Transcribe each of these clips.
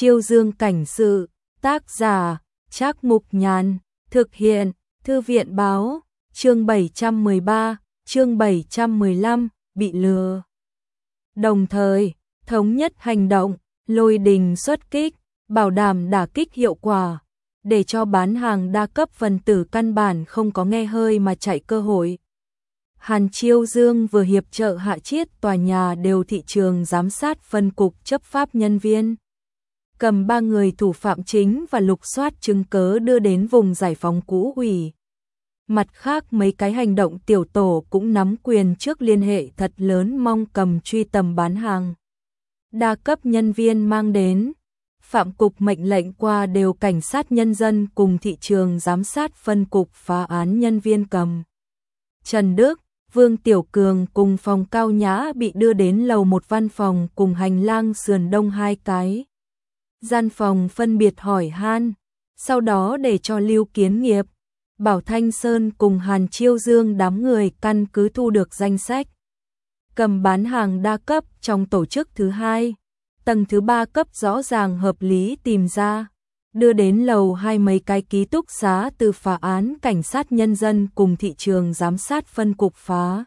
Chiêu Dương cảnh sự, tác giả, Trác Mục Nhàn, thực hiện, Thư viện báo, chương 713, chương 715, bị lừa. Đồng thời, thống nhất hành động, lôi đình xuất kích, bảo đảm đả kích hiệu quả, để cho bán hàng đa cấp phần tử căn bản không có nghe hơi mà chạy cơ hội. Hàn Chiêu Dương vừa hiệp trợ hạ chiết tòa nhà đều thị trường giám sát phân cục chấp pháp nhân viên. Cầm 3 người thủ phạm chính và lục soát chứng cớ đưa đến vùng giải phóng cũ ủy. Mặt khác mấy cái hành động tiểu tổ cũng nắm quyền trước liên hệ thật lớn mong cầm truy tầm bán hàng. Đa cấp nhân viên mang đến. Phạm cục mệnh lệnh qua đều cảnh sát nhân dân cùng thị trường giám sát phân cục phá án nhân viên cầm. Trần Đức, Vương Tiểu Cường cùng phòng Cao Nhã bị đưa đến lầu 1 văn phòng cùng hành lang sườn đông 2 cái. Gian phòng phân biệt hỏi han, sau đó để cho Lưu Kiến Nghiệp, Bảo Thanh Sơn cùng Hàn Chiêu Dương đám người căn cứ thu được danh sách. Cầm bán hàng đa cấp trong tổ chức thứ 2, tầng thứ 3 cấp rõ ràng hợp lý tìm ra, đưa đến lầu 2 mấy cái ký túc xá từ phá án cảnh sát nhân dân cùng thị trường giám sát phân cục phá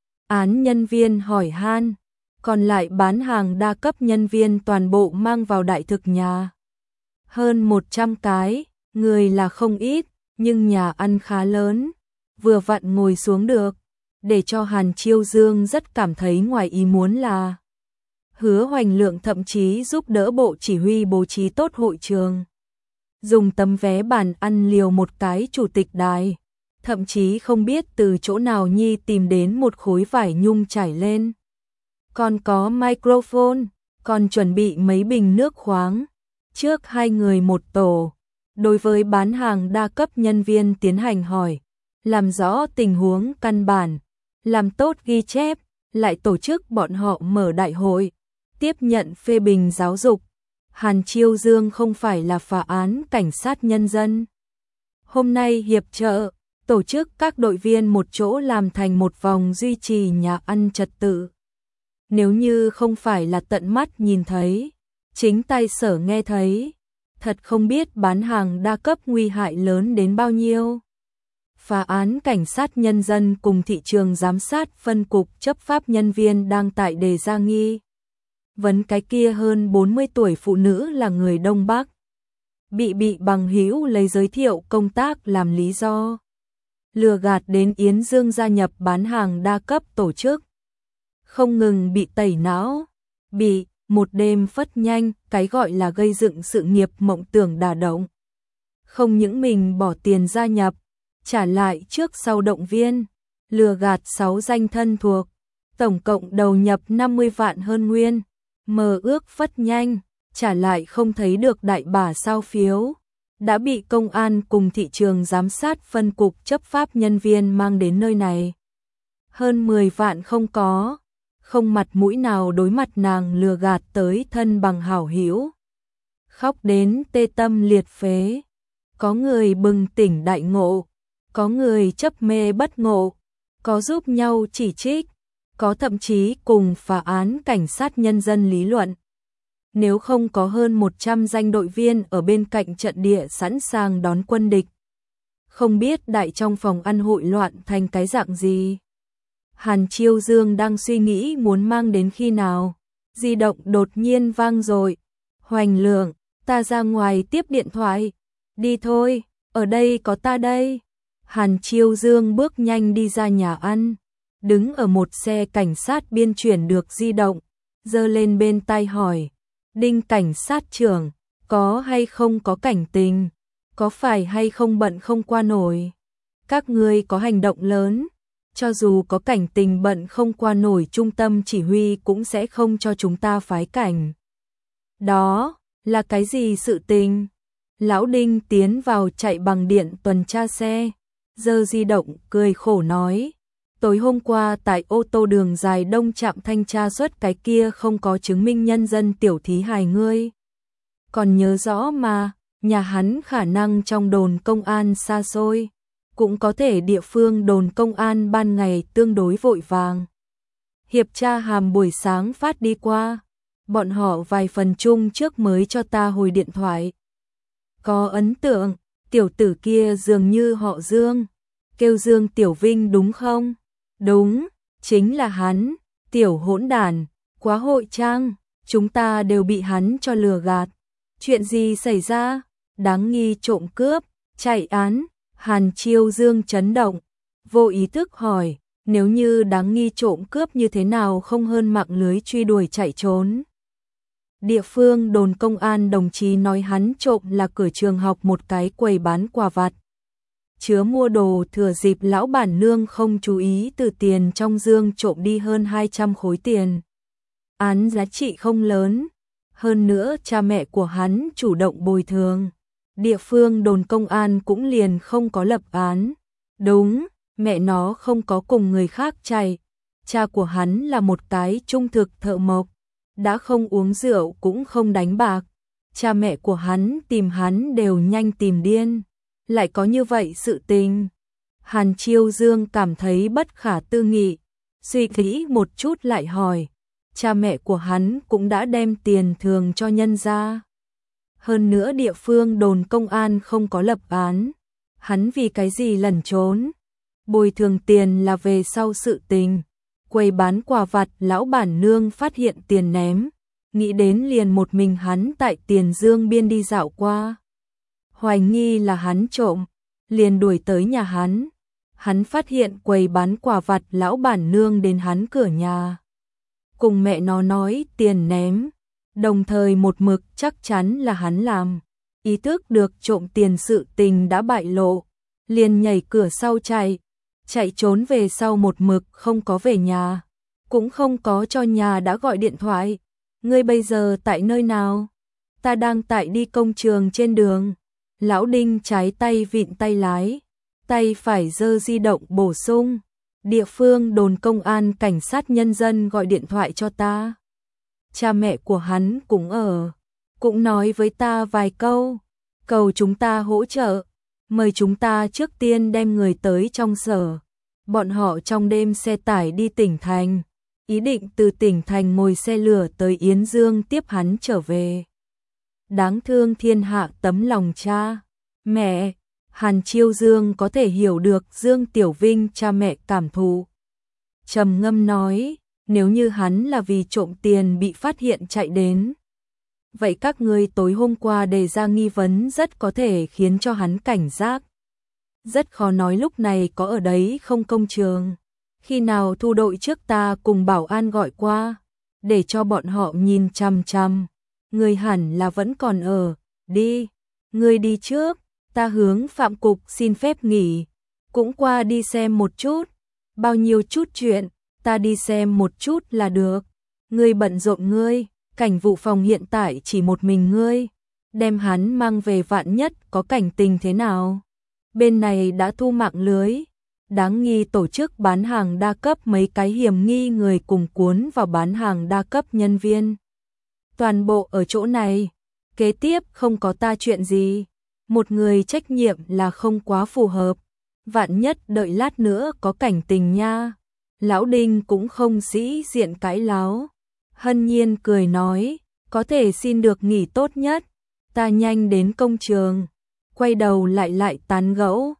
án nhân viên hỏi han, còn lại bán hàng đa cấp nhân viên toàn bộ mang vào đại thực nhà. Hơn 100 cái, người là không ít, nhưng nhà ăn khá lớn, vừa vặn ngồi xuống được, để cho Hàn Chiêu Dương rất cảm thấy ngoài ý muốn là Hứa Hoành Lượng thậm chí giúp đỡ bộ chỉ huy bố trí tốt hội trường. Dùng tấm vé bàn ăn liều một cái chủ tịch đài, thậm chí không biết từ chỗ nào nhi tìm đến một khối vải nhung trải lên. Còn có microphone, còn chuẩn bị mấy bình nước khoáng. Trước 2 người một tổ, đối với bán hàng đa cấp nhân viên tiến hành hỏi, làm rõ tình huống căn bản, làm tốt ghi chép, lại tổ chức bọn họ mở đại hội, tiếp nhận phê bình giáo dục. Hàn Chiêu Dương không phải là phá án cảnh sát nhân dân. Hôm nay hiệp trợ, tổ chức các đội viên một chỗ làm thành một vòng duy trì nhà ăn trật tự. Nếu như không phải là tận mắt nhìn thấy, chính tay sở nghe thấy, thật không biết bán hàng đa cấp nguy hại lớn đến bao nhiêu. Phá án cảnh sát nhân dân cùng thị trường giám sát phân cục chấp pháp nhân viên đang tại đề ra nghi vấn cái kia hơn 40 tuổi phụ nữ là người Đông Bắc. Bị bằng hữu lấy giới thiệu công tác làm lý do. Lừa gạt đến Yến Dương gia nhập bán hàng đa cấp tổ chức. Không ngừng bị tẩy não, bị một đêm phất nhanh, cái gọi là gây dựng sự nghiệp mộng tưởng đả động. Không những mình bỏ tiền gia nhập, trả lại trước sau động viên, lừa gạt 6 danh thân thuộc, tổng cộng đầu nhập 50 vạn hơn nguyên, mơ ước phất nhanh, trả lại không thấy được đại bả sao phiếu, đã bị công an cùng thị trường giám sát phân cục chấp pháp nhân viên mang đến nơi này. Hơn 10 vạn không có, không mặt mũi nào đối mặt nàng lừa gạt tới thân bằng hảo hữu. Khóc đến tê tâm liệt phế, có người bừng tỉnh đại ngộ, có người chấp mê bất ngộ, có giúp nhau chỉ trích, có thậm chí cùng phá án cảnh sát nhân dân lý luận. Nếu không có hơn 100 danh đội viên ở bên cạnh trận địa sẵn sàng đón quân địch, không biết đại trong phòng ăn hội loạn thành cái dạng gì. Hàn Chiêu Dương đang suy nghĩ muốn mang đến khi nào, di động đột nhiên vang rồi. Hoành Lượng, ta ra ngoài tiếp điện thoại. Đi thôi, ở đây có ta đây. Hàn Chiêu Dương bước nhanh đi ra nhà ăn, đứng ở một xe cảnh sát biên chuyển được di động, giơ lên bên tai hỏi, Đinh cảnh sát trưởng, có hay không có cảnh tình, có phải hay không bận không qua nổi. Các ngươi có hành động lớn, cho dù có cảnh tình bận không qua nổi trung tâm chỉ huy cũng sẽ không cho chúng ta phái cảnh. Đó, là cái gì sự tình? Lão Đinh tiến vào chạy bằng điện tuần tra xe, giơ di động cười khổ nói, tối hôm qua tại ô tô đường dài đông trạm thanh tra xuất cái kia không có chứng minh nhân dân tiểu thí hài ngươi. Còn nhớ rõ mà, nhà hắn khả năng trong đồn công an xa xôi, cũng có thể địa phương đồn công an ban ngày tương đối vội vàng. Hiệp tra hàm buổi sáng phát đi qua, bọn họ vài phần chung trước mới cho ta hồi điện thoại. Có ấn tượng, tiểu tử kia dường như họ Dương, kêu Dương Tiểu Vinh đúng không? Đúng, chính là hắn, tiểu hỗn đản, quá hội trang, chúng ta đều bị hắn cho lừa gạt. Chuyện gì xảy ra? Đáng nghi trộm cướp, chạy án, Hàn Chiêu Dương chấn động, vô ý thức hỏi, nếu như đáng nghi trộm cướp như thế nào không hơn mạng lưới truy đuổi chạy trốn. Địa phương đồn công an đồng chí nói hắn trộm là cửa trường học một cái quầy bán quà vặt. Chứa mua đồ thừa dịp lão bản nương không chú ý từ tiền trong dương trộm đi hơn 200 khối tiền. Án giá trị không lớn, hơn nữa cha mẹ của hắn chủ động bồi thường. Địa phương đồn công an cũng liền không có lập án. Đúng, mẹ nó không có cùng người khác chạy. Cha của hắn là một cái trung thực thợ mộc, đã không uống rượu cũng không đánh bạc. Cha mẹ của hắn tìm hắn đều nhanh tìm điên. Lại có như vậy sự tình. Hàn Chiêu Dương cảm thấy bất khả tư nghị, suy nghĩ một chút lại hỏi, cha mẹ của hắn cũng đã đem tiền thường cho nhân ra. Hơn nữa địa phương đồn công an không có lập án, hắn vì cái gì lẩn trốn? Bồi thường tiền là về sau sự tình. Quầy bán quà vặt lão bản nương phát hiện tiền ném, nghĩ đến liền một mình hắn tại Tiền Dương Biên đi dạo qua. Hoài nghi là hắn trộm, liền đuổi tới nhà hắn. Hắn phát hiện quầy bán quà vặt lão bản nương đến hắn cửa nhà. Cùng mẹ nó nói tiền ném, đồng thời một mực chắc chắn là hắn làm. Ý thức được trộm tiền sự tình đã bại lộ, liền nhảy cửa sau chạy trốn về sau một mực không có về nhà, cũng không có cho nhà đã gọi điện thoại. Ngươi bây giờ tại nơi nào? Ta đang tại đi công trường trên đường. Lão Đinh trái tay vịn tay lái, tay phải giơ di động bổ sung. Địa phương đồn công an cảnh sát nhân dân gọi điện thoại cho ta. Cha mẹ của hắn cũng ở, cũng nói với ta vài câu, cầu chúng ta hỗ trợ, mời chúng ta trước tiên đem người tới trong sở. Bọn họ trong đêm xe tải đi tỉnh thành, ý định từ tỉnh thành ngồi xe lửa tới Yến Dương tiếp hắn trở về. Đáng thương thiên hạ tấm lòng cha, mẹ. Hàn Chiêu Dương có thể hiểu được Dương Tiểu Vinh cha mẹ cảm thụ. Trầm ngâm nói, nếu như hắn là vì trộm tiền bị phát hiện chạy đến, vậy các ngươi tối hôm qua đề ra nghi vấn rất có thể khiến cho hắn cảnh giác. Rất khó nói lúc này có ở đấy không công trường. Khi nào thu đội trước ta cùng bảo an gọi qua, để cho bọn họ nhìn chằm chằm. Người hẳn là vẫn còn ở, đi, ngươi đi trước, ta hướng Phạm Cục xin phép nghỉ, cũng qua đi xem một chút, bao nhiêu chút chuyện, ta đi xem một chút là được. Ngươi bận rộn ngươi, cảnh vụ phòng hiện tại chỉ một mình ngươi, đem hắn mang về vạn nhất có cảnh tình thế nào. Bên này đã thu mạng lưới, đáng nghi tổ chức bán hàng đa cấp mấy cái hiểm nghi người cùng cuốn vào bán hàng đa cấp nhân viên. Toàn bộ ở chỗ này, kế tiếp không có ta chuyện gì, một người trách nhiệm là không quá phù hợp, vạn nhất đợi lát nữa có cảnh tình nha. Lão Đinh cũng không sĩ diện cãi láo, hân nhiên cười nói, có thể xin được nghỉ tốt nhất, ta nhanh đến công trường, quay đầu lại tán gẫu.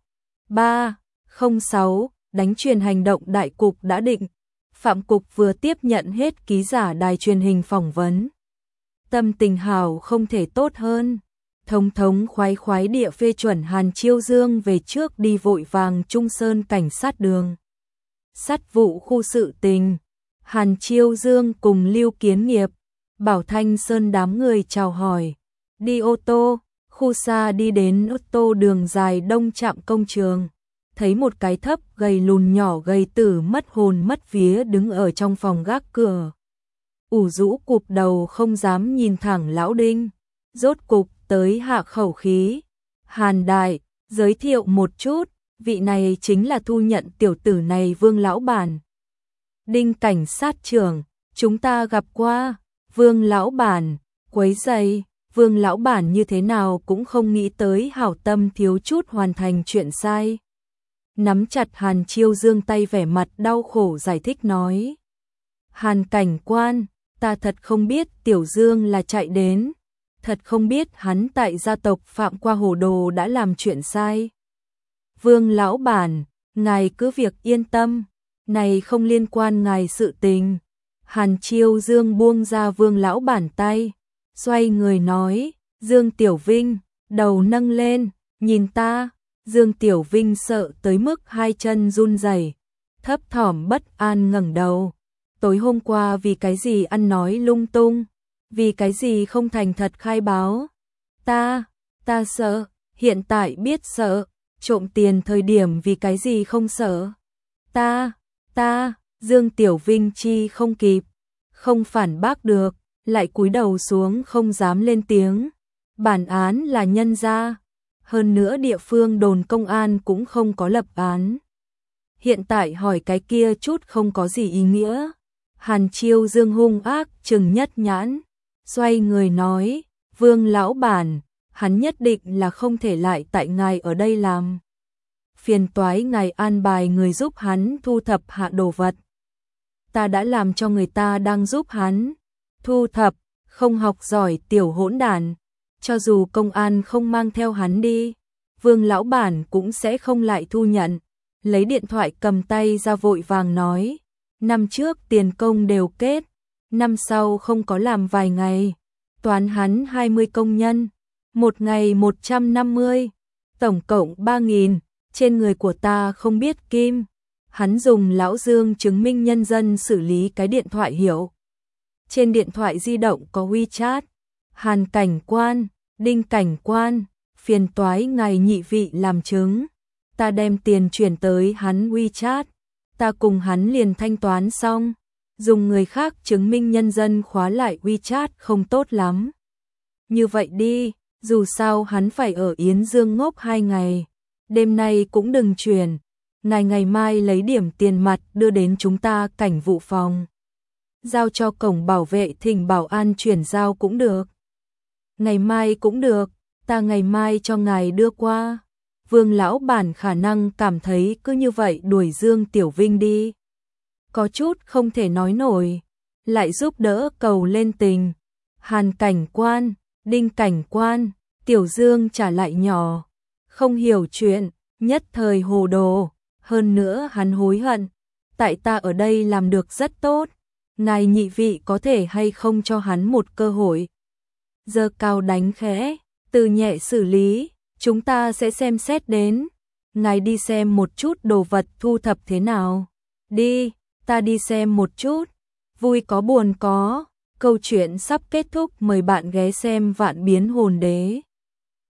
306, đánh truyền hành động đại cục đã định, Phạm Cục vừa tiếp nhận hết ký giả đài truyền hình phỏng vấn. Tâm tình hảo không thể tốt hơn, thống thống khoái khoái địa phê chuẩn Hàn Chiêu Dương về trước đi vội vàng Trung Sơn cảnh sát đường. Sát vụ khu sự tình, Hàn Chiêu Dương cùng Lưu Kiến Nghiệp, Bảo Thanh Sơn đám người chào hỏi, đi ô tô, khu xa đi đến ô tô đường dài đông trạm công trường, thấy một cái thấp gầy lùn nhỏ gầy tử mất hồn mất vía đứng ở trong phòng gác cửa. Ủ rũ cụp đầu không dám nhìn thẳng Lão Đinh, rốt cục tới hạ khẩu khí. Hàn đại, giới thiệu một chút, vị này chính là thu nhận tiểu tử này Vương lão bản. Đinh cảnh sát trưởng, chúng ta gặp qua. Vương lão bản, quấy rầy. Vương lão bản như thế nào cũng không nghĩ tới hảo tâm thiếu chút hoàn thành chuyện sai. Nắm chặt Hàn Chiêu Dương tay vẻ mặt đau khổ giải thích nói. Hàn cảnh quan, Ta thật không biết Tiểu Dương là chạy đến, thật không biết hắn tại gia tộc phạm qua hồ đồ đã làm chuyện sai. Vương lão bản, ngài cứ việc yên tâm, này không liên quan ngài sự tình. Hàn Chiêu Dương buông ra Vương lão bản tay, xoay người nói, Dương Tiểu Vinh, đầu nâng lên, nhìn ta. Dương Tiểu Vinh sợ tới mức hai chân run rẩy, thấp thỏm bất an ngẩng đầu. Tối hôm qua vì cái gì ăn nói lung tung, vì cái gì không thành thật khai báo. Ta sợ, hiện tại biết sợ, trộm tiền thời điểm vì cái gì không sợ. Dương Tiểu Vinh chi không kịp, không phản bác được, lại cúi đầu xuống không dám lên tiếng. Bản án là nhân ra, hơn nữa địa phương đồn công an cũng không có lập án. Hiện tại hỏi cái kia chút không có gì ý nghĩa. Hàn Chiêu Dương hung ác trừng nhất nhãn, xoay người nói, Vương lão bản, hắn nhất định là không thể lại tại ngài ở đây làm. Phiền toái ngài an bài người giúp hắn thu thập hạ đồ vật. Ta đã làm cho người ta đang giúp hắn thu thập, không học giỏi tiểu hỗn đản, cho dù công an không mang theo hắn đi, Vương lão bản cũng sẽ không lại thu nhận. Lấy điện thoại cầm tay ra vội vàng nói, năm trước tiền công đều kết, năm sau không có làm vài ngày, toán hắn 20 công nhân, một ngày 150, tổng cộng 3.000, trên người của ta không biết kim. Hắn dùng lão Dương chứng minh nhân dân xử lý cái điện thoại hiệu. Trên điện thoại di động có WeChat. Hàn cảnh quan, Đinh cảnh quan, phiền toái ngài nhị vị làm chứng. Ta đem tiền chuyển tới hắn WeChat, ta cùng hắn liền thanh toán xong. Dùng người khác chứng minh nhân dân khóa lại WeChat không tốt lắm. Như vậy đi, dù sao hắn phải ở Yến Dương ngốc 2 ngày. Đêm nay cũng đừng chuyển. Ngài ngày mai lấy điểm tiền mặt đưa đến chúng ta cảnh vụ phòng. Giao cho cổng bảo vệ thỉnh bảo an chuyển giao cũng được. Ngày mai cũng được, ta ngày mai cho ngài đưa qua. Vương lão bản khả năng cảm thấy cứ như vậy đuổi Dương Tiểu Vinh đi. Có chút không thể nói nổi, lại giúp đỡ cầu lên tình. Hàn cảnh quan, Đinh cảnh quan, Tiểu Dương trả lại nhỏ, không hiểu chuyện, nhất thời hồ đồ. Hơn nữa hắn hối hận, tại ta ở đây làm được rất tốt, ngài nhị vị có thể hay không cho hắn một cơ hội. Giơ cao đánh khẽ, từ nhẹ xử lý, chúng ta sẽ xem xét đến. Ngài đi xem một chút đồ vật thu thập thế nào. Đi, ta đi xem một chút. Vui có buồn có, câu chuyện sắp kết thúc, mời bạn ghé xem Vạn Biến Hồn Đế.